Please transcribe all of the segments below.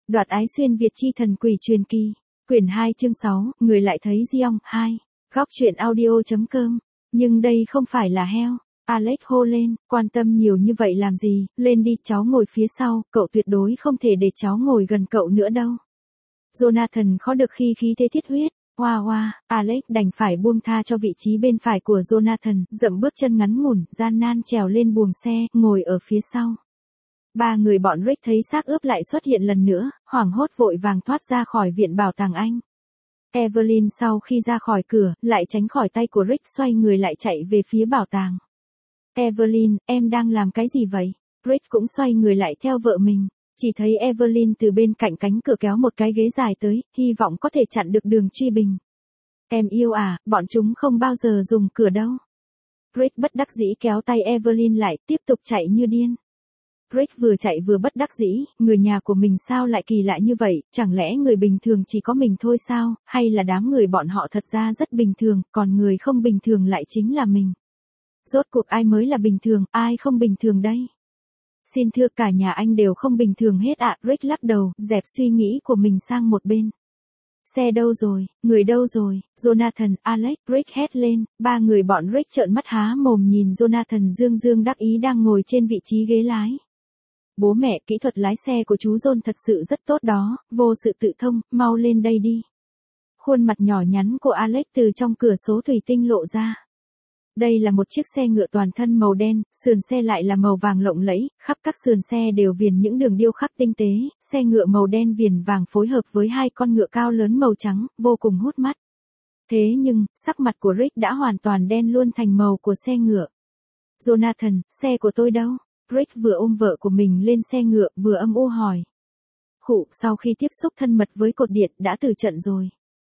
Đoạt ái xuyên Việt chi thần quỷ truyền kỳ. Quyển 2 chương 6, người lại thấy Giong 2. Góc truyện audio.com. Nhưng đây không phải là heo. Alex hô lên, quan tâm nhiều như vậy làm gì, lên đi, cháu ngồi phía sau, cậu tuyệt đối không thể để cháu ngồi gần cậu nữa đâu. Jonathan khó được khi khí thế thiết huyết. Hoa hoa, Alex đành phải buông tha cho vị trí bên phải của Jonathan, dậm bước chân ngắn ngủn, gian nan trèo lên buồng xe, ngồi ở phía sau. Ba người bọn Rick thấy xác ướp lại xuất hiện lần nữa, hoảng hốt vội vàng thoát ra khỏi viện bảo tàng Anh. Evelyn sau khi ra khỏi cửa, lại tránh khỏi tay của Rick, xoay người lại chạy về phía bảo tàng. Evelyn, em đang làm cái gì vậy? Rick cũng xoay người lại theo vợ mình. Chỉ thấy Evelyn từ bên cạnh cánh cửa kéo một cái ghế dài tới, hy vọng có thể chặn được đường truy bình. Em yêu à, bọn chúng không bao giờ dùng cửa đâu. Rick bất đắc dĩ kéo tay Evelyn lại, tiếp tục chạy như điên. Rick vừa chạy vừa bất đắc dĩ, người nhà của mình sao lại kỳ lạ như vậy, chẳng lẽ người bình thường chỉ có mình thôi sao, hay là đám người bọn họ thật ra rất bình thường, còn người không bình thường lại chính là mình. Rốt cuộc ai mới là bình thường, ai không bình thường đây? Xin thưa cả nhà anh đều không bình thường hết ạ. Rick lắc đầu, dẹp suy nghĩ của mình sang một bên. Xe đâu rồi, người đâu rồi? Jonathan, Alex, Rick hét lên, ba người bọn Rick trợn mắt há mồm nhìn Jonathan dương dương đắc ý đang ngồi trên vị trí ghế lái. Bố mẹ, kỹ thuật lái xe của chú John thật sự rất tốt đó, vô sự tự thông, mau lên đây đi. Khuôn mặt nhỏ nhắn của Alex từ trong cửa sổ thủy tinh lộ ra. Đây là một chiếc xe ngựa toàn thân màu đen, sườn xe lại là màu vàng lộng lẫy, khắp các sườn xe đều viền những đường điêu khắc tinh tế, xe ngựa màu đen viền vàng phối hợp với hai con ngựa cao lớn màu trắng, vô cùng hút mắt. Thế nhưng, sắc mặt của Rick đã hoàn toàn đen luôn thành màu của xe ngựa. Jonathan, xe của tôi đâu? Rick vừa ôm vợ của mình lên xe ngựa, vừa âm u hỏi. Khụ, sau khi tiếp xúc thân mật với cột điện, đã từ trận rồi.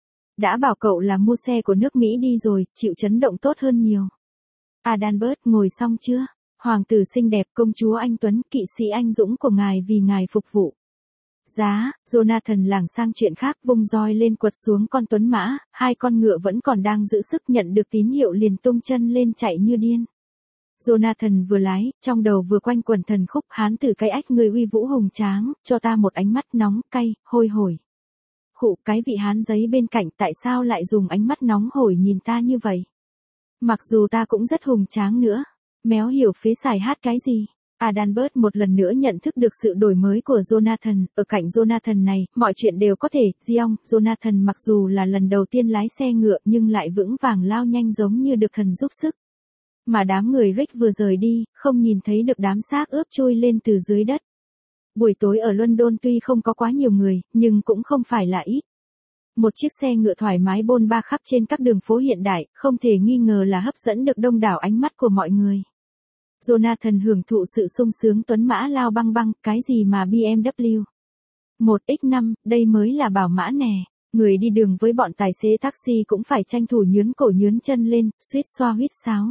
Đã bảo cậu là mua xe của nước Mỹ đi rồi, chịu chấn động tốt hơn nhiều. Adalbert, ngồi xong chưa? Hoàng tử xinh đẹp, công chúa anh Tuấn, kỵ sĩ anh dũng của ngài vì ngài phục vụ. Giá, Jonathan lảng sang chuyện khác, vung roi lên quật xuống con tuấn mã, hai con ngựa vẫn còn đang giữ sức, nhận được tín hiệu liền tung chân lên chạy như điên. Jonathan vừa lái, trong đầu vừa quanh quẩn thần khúc hán tử cái ách người uy vũ hùng tráng, cho ta một ánh mắt nóng, cay, hôi hổi. Khụ, cái vị hán giấy bên cạnh tại sao lại dùng ánh mắt nóng hổi nhìn ta như vậy? Mặc dù ta cũng rất hùng tráng nữa. Méo hiểu phế xài hát cái gì? Adalbert một lần nữa nhận thức được sự đổi mới của Jonathan, ở cạnh Jonathan này, mọi chuyện đều có thể. Giong, Jonathan mặc dù là lần đầu tiên lái xe ngựa nhưng lại vững vàng lao nhanh giống như được thần giúp sức. Mà đám người Rick vừa rời đi, không nhìn thấy được đám xác ướp trôi lên từ dưới đất. Buổi tối ở London tuy không có quá nhiều người, nhưng cũng không phải là ít. Một chiếc xe ngựa thoải mái bôn ba khắp trên các đường phố hiện đại, không thể nghi ngờ là hấp dẫn được đông đảo ánh mắt của mọi người. Jonathan hưởng thụ sự sung sướng tuấn mã lao băng băng, cái gì mà BMW 1X5, đây mới là bảo mã nè. Người đi đường với bọn tài xế taxi cũng phải tranh thủ nhướn cổ nhướn chân lên, suýt xoa huýt sáo.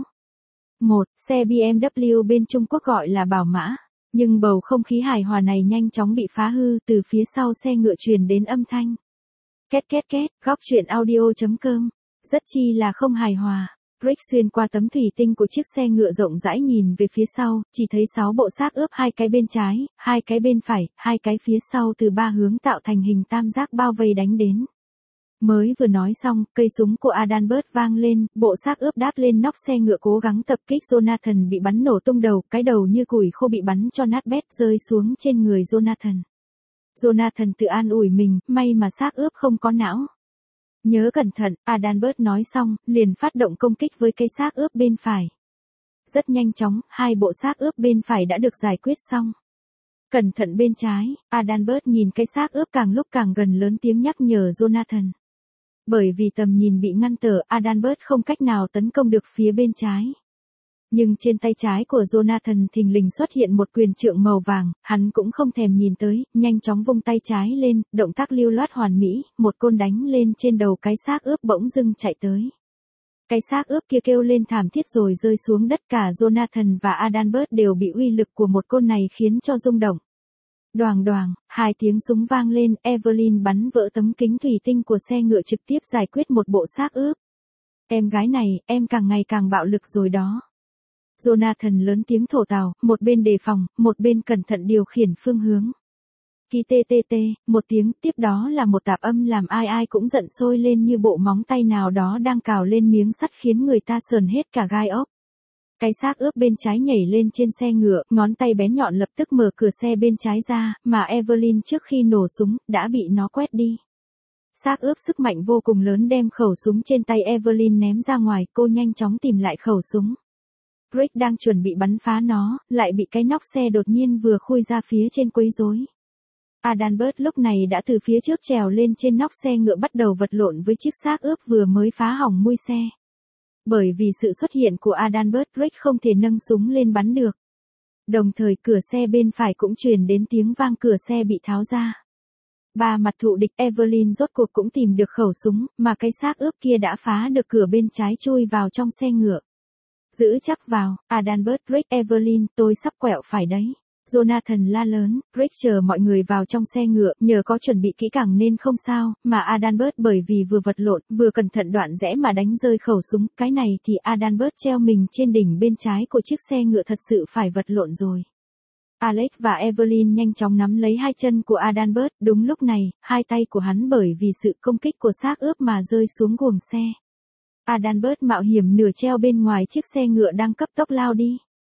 Xe BMW bên Trung Quốc gọi là bảo mã. Nhưng bầu không khí hài hòa này nhanh chóng bị phá hư, từ phía sau xe ngựa truyền đến âm thanh. Két két két, góc truyện audio.com. Rất chi là không hài hòa. Rick xuyên qua tấm thủy tinh của chiếc xe ngựa rộng rãi nhìn về phía sau, chỉ thấy 6 bộ xác ướp, hai cái bên trái, hai cái bên phải, hai cái phía sau từ ba hướng tạo thành hình tam giác bao vây đánh đến. Mới vừa nói xong, cây súng của Adalbert vang lên, bộ xác ướp đáp lên nóc xe ngựa cố gắng tập kích Jonathan bị bắn nổ tung đầu, cái đầu như củi khô bị bắn cho nát bét rơi xuống trên người Jonathan. Jonathan tự an ủi mình, may mà xác ướp không có não. Nhớ cẩn thận, Adalbert nói xong, liền phát động công kích với cây xác ướp bên phải. Rất nhanh chóng, hai bộ xác ướp bên phải đã được giải quyết xong. Cẩn thận bên trái, Adalbert nhìn cây xác ướp càng lúc càng gần lớn tiếng nhắc nhở Jonathan. Bởi vì tầm nhìn bị ngăn trở, Adalbert không cách nào tấn công được phía bên trái. Nhưng trên tay trái của Jonathan thình lình xuất hiện một quyền trượng màu vàng, hắn cũng không thèm nhìn tới, nhanh chóng vung tay trái lên, động tác lưu loát hoàn mỹ, một côn đánh lên trên đầu cái xác ướp bỗng dưng chạy tới. Cái xác ướp kia kêu lên thảm thiết rồi rơi xuống đất, cả Jonathan và Adalbert đều bị uy lực của một côn này khiến cho rung động. Đoàng đoàng, hai tiếng súng vang lên, Evelyn bắn vỡ tấm kính thủy tinh của xe ngựa trực tiếp giải quyết một bộ xác ướp. Em gái này, em càng ngày càng bạo lực rồi đó. Jonathan lớn tiếng thổ tào, một bên đề phòng, một bên cẩn thận điều khiển phương hướng. Ki tê tê tê, một tiếng, tiếp đó là một tạp âm làm ai ai cũng giận sôi lên như bộ móng tay nào đó đang cào lên miếng sắt khiến người ta sờn hết cả gai ốc. Cái xác ướp bên trái nhảy lên trên xe ngựa, ngón tay bén nhọn lập tức mở cửa xe bên trái ra, mà Evelyn trước khi nổ súng, đã bị nó quét đi. Xác ướp sức mạnh vô cùng lớn đem khẩu súng trên tay Evelyn ném ra ngoài, cô nhanh chóng tìm lại khẩu súng. Rick đang chuẩn bị bắn phá nó, lại bị cái nóc xe đột nhiên vừa khui ra phía trên quấy rối. Adalbert lúc này đã từ phía trước trèo lên trên nóc xe ngựa bắt đầu vật lộn với chiếc xác ướp vừa mới phá hỏng mui xe. Bởi vì sự xuất hiện của Adalbert, Rick không thể nâng súng lên bắn được. Đồng thời cửa xe bên phải cũng truyền đến tiếng vang cửa xe bị tháo ra. Ba mặt thù địch Evelyn rốt cuộc cũng tìm được khẩu súng, mà cái xác ướp kia đã phá được cửa bên trái chui vào trong xe ngựa. Giữ chắc vào, Adalbert, Rick, Evelyn, tôi sắp quẹo phải đấy. Jonathan la lớn, Rick chờ mọi người vào trong xe ngựa, nhờ có chuẩn bị kỹ càng nên không sao, mà Adalbert bởi vì vừa vật lộn, vừa cẩn thận đoạn rẽ mà đánh rơi khẩu súng, cái này thì Adalbert treo mình trên đỉnh bên trái của chiếc xe ngựa thật sự phải vật lộn rồi. Alex và Evelyn nhanh chóng nắm lấy hai chân của Adalbert, đúng lúc này, hai tay của hắn bởi vì sự công kích của xác ướp mà rơi xuống guồng xe. Adalbert mạo hiểm nửa treo bên ngoài chiếc xe ngựa đang cấp tốc lao đi.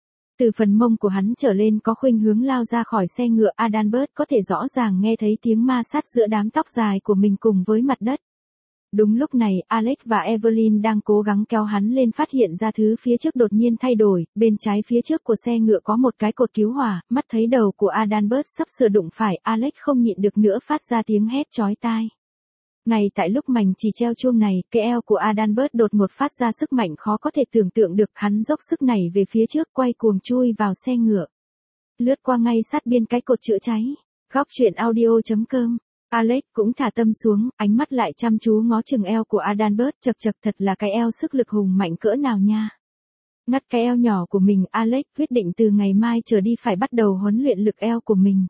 Từ phần mông của hắn trở lên có khuynh hướng lao ra khỏi xe ngựa, Adalbert có thể rõ ràng nghe thấy tiếng ma sát giữa đám tóc dài của mình cùng với mặt đất. Đúng lúc này, Alex và Evelyn đang cố gắng kéo hắn lên phát hiện ra thứ phía trước đột nhiên thay đổi, bên trái phía trước của xe ngựa có một cái cột cứu hỏa, mắt thấy đầu của Adalbert sắp sửa đụng phải, Alex không nhịn được nữa phát ra tiếng hét chói tai. Ngay tại lúc mảnh chỉ treo chuông này, cái eo của Adalbert đột ngột phát ra sức mạnh khó có thể tưởng tượng được, hắn dốc sức nảy về phía trước quay cuồng chui vào xe ngựa. Lướt qua ngay sát biên cái cột chữa cháy. Góc truyện audio.com. Alex cũng thả tâm xuống, ánh mắt lại chăm chú ngó chừng eo của Adalbert, chật chật thật là cái eo sức lực hùng mạnh cỡ nào nha. Ngắt cái eo nhỏ của mình, Alex quyết định từ ngày mai trở đi phải bắt đầu huấn luyện lực eo của mình.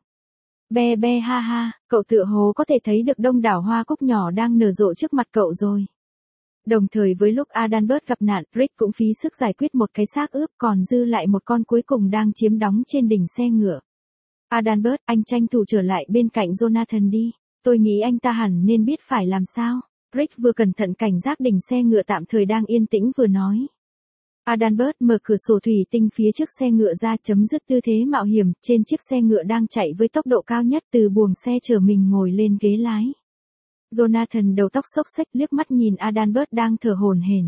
Be be ha ha, cậu tựa hồ có thể thấy được đông đảo hoa cúc nhỏ đang nở rộ trước mặt cậu rồi. Đồng thời với lúc Adalbert gặp nạn, Rick cũng phí sức giải quyết một cái xác ướp, còn dư lại một con cuối cùng đang chiếm đóng trên đỉnh xe ngựa. Adalbert, anh tranh thủ trở lại bên cạnh Jonathan đi. Tôi nghĩ anh ta hẳn nên biết phải làm sao. Rick vừa cẩn thận cảnh giác đỉnh xe ngựa tạm thời đang yên tĩnh vừa nói. Adalbert mở cửa sổ thủy tinh phía trước xe ngựa ra, chấm dứt tư thế mạo hiểm, trên chiếc xe ngựa đang chạy với tốc độ cao nhất, từ buồng xe chở mình ngồi lên ghế lái. Jonathan đầu tóc xốc xếch liếc mắt nhìn Adalbert đang thở hổn hển.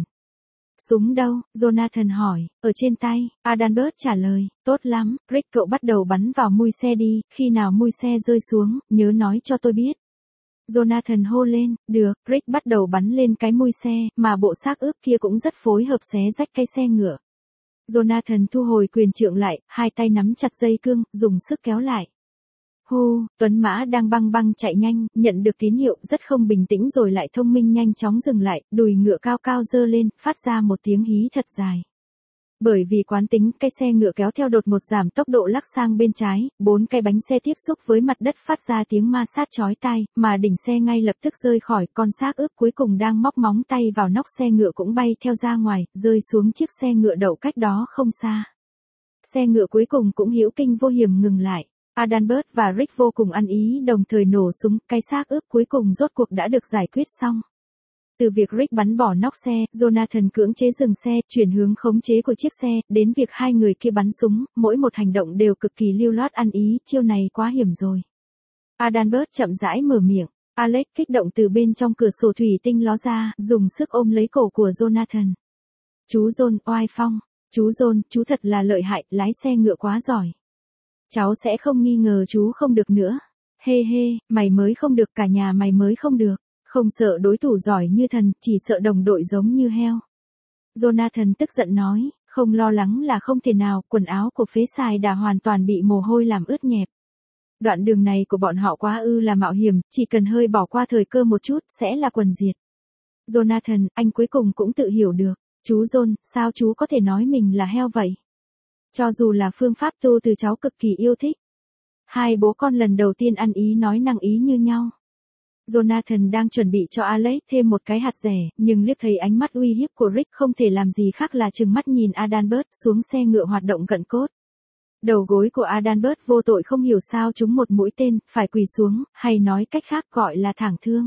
Súng đâu? Jonathan hỏi. Ở trên tay, Adalbert trả lời. Tốt lắm, Rick, cậu bắt đầu bắn vào mui xe đi, khi nào mui xe rơi xuống, nhớ nói cho tôi biết. Jonathan hô lên. Được, Rick bắt đầu bắn lên cái mui xe, mà bộ xác ướp kia cũng rất phối hợp xé rách cái xe ngựa. Jonathan thu hồi quyền trượng lại, hai tay nắm chặt dây cương, dùng sức kéo lại. Hô, tuấn mã đang băng băng chạy nhanh, nhận được tín hiệu rất không bình tĩnh rồi lại thông minh nhanh chóng dừng lại, đùi ngựa cao cao giơ lên, phát ra một tiếng hí thật dài. Bởi vì quán tính, cái xe ngựa kéo theo đột ngột giảm tốc độ lắc sang bên trái, 4 cái bánh xe tiếp xúc với mặt đất phát ra tiếng ma sát chói tai, mà đỉnh xe ngay lập tức rơi khỏi, con xác ướp cuối cùng đang móc móng tay vào nóc xe ngựa cũng bay theo ra ngoài, rơi xuống chiếc xe ngựa đậu cách đó không xa. Xe ngựa cuối cùng cũng hữu kinh vô hiểm ngừng lại. Adalbert và Rick vô cùng ăn ý đồng thời nổ súng, cái xác ướp cuối cùng rốt cuộc đã được giải quyết xong. Từ việc Rick bắn bỏ nóc xe, Jonathan cưỡng chế dừng xe, chuyển hướng khống chế của chiếc xe, đến việc hai người kia bắn súng, mỗi một hành động đều cực kỳ lưu loát ăn ý, chiêu này quá hiểm rồi. Adalbert chậm rãi mở miệng, Alex kích động từ bên trong cửa sổ thủy tinh ló ra, dùng sức ôm lấy cổ của Jonathan. Chú John, oai phong, chú John, chú thật là lợi hại, lái xe ngựa quá giỏi. Cháu sẽ không nghi ngờ chú không được nữa. Hê hê, mày mới không được, cả nhà mày mới không được. Không sợ đối thủ giỏi như thần, chỉ sợ đồng đội giống như heo. Jonathan tức giận nói, không lo lắng là không thể nào, quần áo của phế xài đã hoàn toàn bị mồ hôi làm ướt nhẹp. Đoạn đường này của bọn họ quá là mạo hiểm, chỉ cần hơi bỏ qua thời cơ một chút, sẽ là quần diệt. Jonathan, anh cuối cùng cũng tự hiểu được. Chú John, sao chú có thể nói mình là heo vậy? Cho dù là phương pháp tu từ cháu cực kỳ yêu thích. Hai bố con lần đầu tiên ăn ý nói năng ý như nhau. Jonathan đang chuẩn bị cho Alex thêm một cái hạt rẻ, nhưng liếc thấy ánh mắt uy hiếp của Rick không thể làm gì khác là trừng mắt nhìn Adalbert xuống xe ngựa hoạt động cận cốt. Đầu gối của Adalbert vô tội không hiểu sao trúng một mũi tên, phải quỳ xuống, hay nói cách khác gọi là thẳng thương.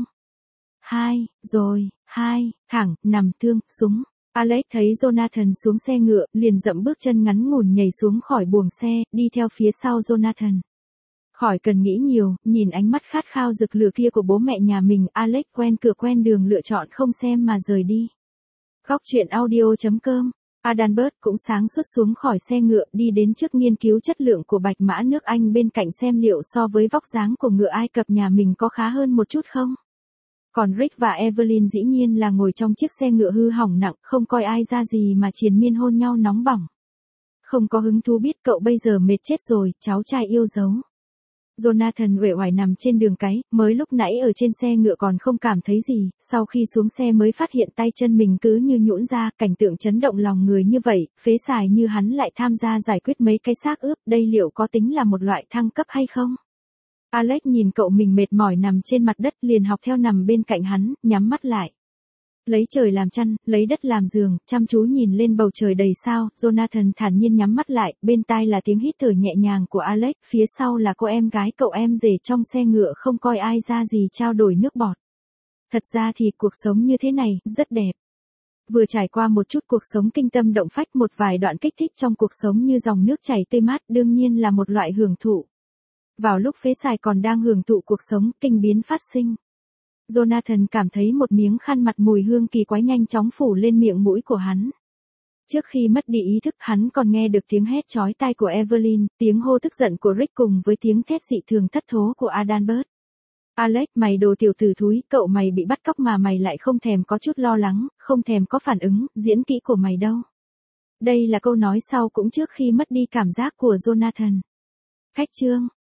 Thẳng, nằm thương, súng. Alex thấy Jonathan xuống xe ngựa, liền dậm bước chân ngắn ngủn nhảy xuống khỏi buồng xe, đi theo phía sau Jonathan. Khỏi cần nghĩ nhiều, nhìn ánh mắt khát khao rực lửa kia của bố mẹ nhà mình, Alex quen cửa quen đường lựa chọn không xem mà rời đi. Góc truyện audio.com. Adalbert cũng sáng suốt xuống khỏi xe ngựa, đi đến trước nghiên cứu chất lượng của bạch mã nước Anh bên cạnh xem liệu so với vóc dáng của ngựa Ai Cập nhà mình có khá hơn một chút không. Còn Rick và Evelyn dĩ nhiên là ngồi trong chiếc xe ngựa hư hỏng nặng, không coi ai ra gì mà triền miên hôn nhau nóng bỏng. Không có hứng thú biết cậu bây giờ mệt chết rồi, cháu trai yêu dấu. Jonathan uể oải nằm trên đường cái, mới lúc nãy ở trên xe ngựa còn không cảm thấy gì, sau khi xuống xe mới phát hiện tay chân mình cứ như nhũn ra, cảnh tượng chấn động lòng người như vậy, phế xài như hắn lại tham gia giải quyết mấy cái xác ướp, đây liệu có tính là một loại thăng cấp hay không? Alex nhìn cậu mình mệt mỏi nằm trên mặt đất liền học theo nằm bên cạnh hắn, nhắm mắt lại. Lấy trời làm chăn, lấy đất làm giường, chăm chú nhìn lên bầu trời đầy sao, Jonathan thản nhiên nhắm mắt lại, bên tai là tiếng hít thở nhẹ nhàng của Alex, phía sau là cô em gái cậu em rể trong xe ngựa không coi ai ra gì trao đổi nước bọt. Thật ra thì cuộc sống như thế này, rất đẹp. Vừa trải qua một chút cuộc sống kinh tâm động phách, một vài đoạn kích thích trong cuộc sống như dòng nước chảy tươi mát, đương nhiên là một loại hưởng thụ. Vào lúc phế xài còn đang hưởng thụ cuộc sống, kinh biến phát sinh. Jonathan cảm thấy một miếng khăn mặt mùi hương kỳ quái nhanh chóng phủ lên miệng mũi của hắn. Trước khi mất đi ý thức, hắn còn nghe được tiếng hét chói tai của Evelyn, tiếng hô tức giận của Rick cùng với tiếng thét dị thường thất thố của Adalbert. Alex, mày đồ tiểu tử thúi, cậu mày bị bắt cóc mà mày lại không thèm có chút lo lắng, không thèm có phản ứng, diễn kỹ của mày đâu. Đây là câu nói sau cũng trước khi mất đi cảm giác của Jonathan. Khách chương.